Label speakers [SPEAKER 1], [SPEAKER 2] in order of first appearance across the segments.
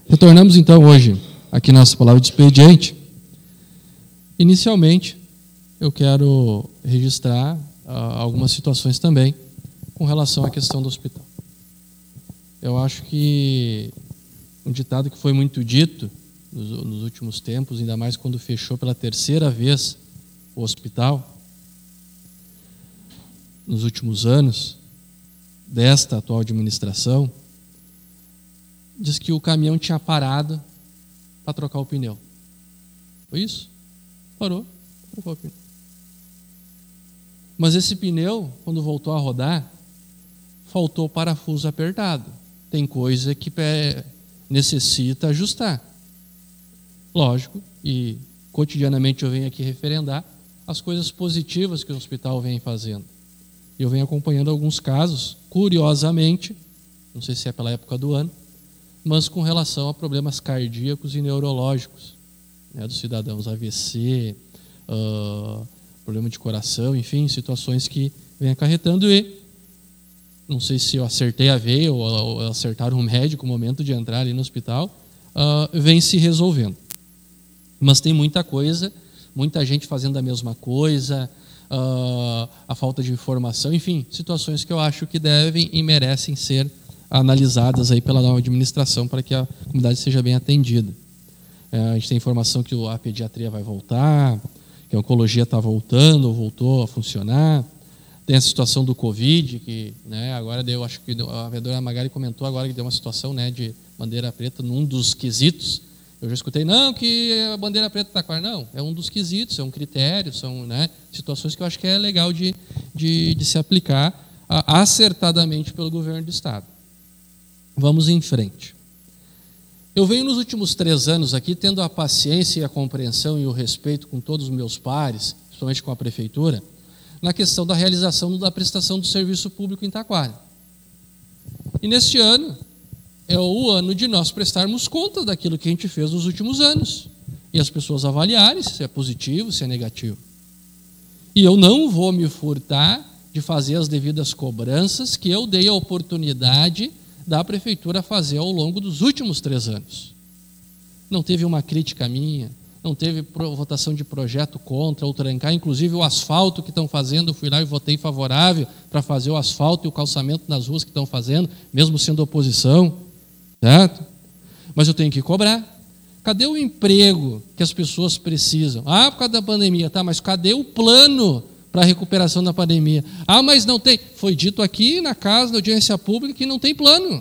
[SPEAKER 1] Retornamos então hoje aqui nossa palavra de expediente. Inicialmente, eu quero registrar algumas situações também com relação à questão do hospital. Eu acho que um ditado que foi muito dito nos últimos tempos, ainda mais quando fechou pela terceira vez o hospital, nos últimos anos, desta atual administração, diz que o caminhão tinha parado para trocar o pneu. Foi isso? Parou, trocou o pneu. Mas esse pneu, quando voltou a rodar, faltou o parafuso apertado. Tem coisa que necessita ajustar. Lógico, e cotidianamente eu venho aqui referendar as coisas positivas que o hospital vem fazendo. Eu venho acompanhando alguns casos, curiosamente, não sei se é pela época do ano, mas com relação a problemas cardíacos e neurológicos, né, dos cidadãos, AVC, problema de coração, enfim, situações que vem acarretando e não sei se eu acertei a veia ou acertaram o médico no momento de entrar ali no hospital, vem se resolvendo. Mas tem muita coisa, muita gente fazendo a mesma coisa, a falta de informação, enfim, situações que eu acho que devem e merecem ser analisadas aí pela nova administração para que a comunidade seja bem atendida. A gente tem informação que a pediatria vai voltar, que a oncologia está voltando, ou voltou a funcionar. Tem a situação do Covid, que, né, agora deu, acho que a vereadora Magali comentou agora que deu uma situação, né, de bandeira preta num dos quesitos. Eu já escutei, não, que a bandeira preta está claro. Não, é um dos quesitos, é um critério, são, né, situações que eu acho que é legal de se aplicar acertadamente pelo governo do Estado. Vamos em frente. Eu venho nos últimos 3 anos aqui tendo a paciência e a compreensão e o respeito com todos os meus pares, principalmente com a prefeitura, na questão da realização da prestação do serviço público em Taquara. E neste ano é o ano de nós prestarmos conta daquilo que a gente fez nos últimos anos e as pessoas avaliarem se é positivo, se é negativo. E eu não vou me furtar de fazer as devidas cobranças que eu dei a oportunidade da prefeitura fazer ao longo dos últimos 3 anos. Não teve uma crítica minha, não teve votação de projeto contra ou trancar, inclusive o asfalto que estão fazendo, eu fui lá e votei favorável para fazer o asfalto e o calçamento nas ruas que estão fazendo, mesmo sendo oposição, certo? Mas eu tenho que cobrar. Cadê o emprego que as pessoas precisam? Por causa da pandemia, tá, mas cadê o plano para a recuperação da pandemia? Mas não tem. Foi dito aqui na casa da audiência pública que não tem plano.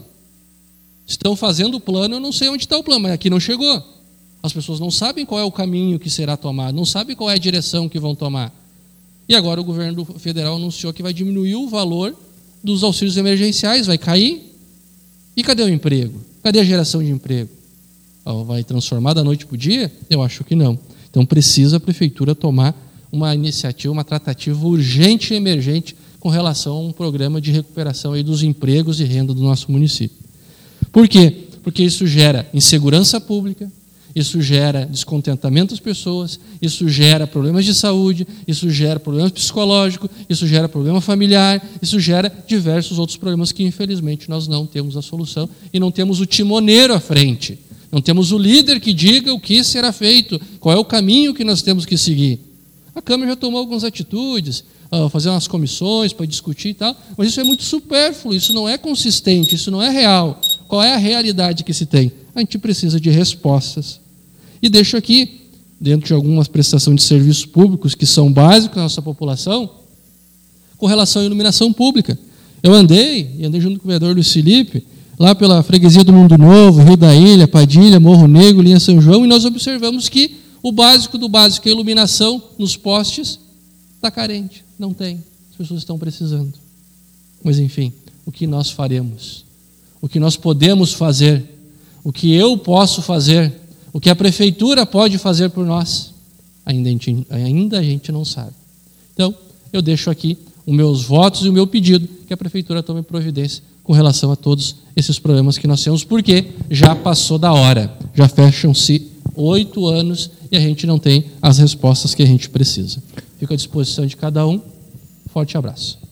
[SPEAKER 1] Estão fazendo o plano, eu não sei onde está o plano, mas aqui não chegou. As pessoas não sabem qual é o caminho que será tomado, não sabem qual é a direção que vão tomar. E agora o governo federal anunciou que vai diminuir o valor dos auxílios emergenciais, vai cair. E cadê o emprego? Cadê a geração de emprego? Vai transformar da noite para o dia? Eu acho que não. Então precisa a prefeitura tomar uma iniciativa, uma tratativa urgente e emergente com relação a um programa de recuperação aí dos empregos e renda do nosso município. Por quê? Porque isso gera insegurança pública, isso gera descontentamento das pessoas, isso gera problemas de saúde, isso gera problemas psicológicos, isso gera problema familiar, isso gera diversos outros problemas que infelizmente nós não temos a solução e não temos o timoneiro à frente, não temos o líder que diga o que será feito, qual é o caminho que nós temos que seguir. A Câmara já tomou algumas atitudes, fazer umas comissões para discutir e tal, mas isso é muito supérfluo, isso não é consistente, isso não é real. Qual é a realidade que se tem? A gente precisa de respostas. E deixo aqui, dentro de algumas prestações de serviços públicos que são básicos na nossa população, com relação à iluminação pública. Eu andei junto com o vereador Luiz Felipe, lá pela freguesia do Mundo Novo, Rio da Ilha, Padilha, Morro Negro, Linha São João, e nós observamos que o básico do básico, a iluminação nos postes, está carente, não tem. As pessoas estão precisando. Mas, enfim, o que nós faremos? O que nós podemos fazer? O que eu posso fazer? O que a prefeitura pode fazer por nós? Ainda a gente não sabe. Então, eu deixo aqui os meus votos e o meu pedido que a prefeitura tome providência com relação a todos esses problemas que nós temos, porque já passou da hora, já fecham-se 8 anos e a gente não tem as respostas que a gente precisa. Fico à disposição de cada um. Forte abraço.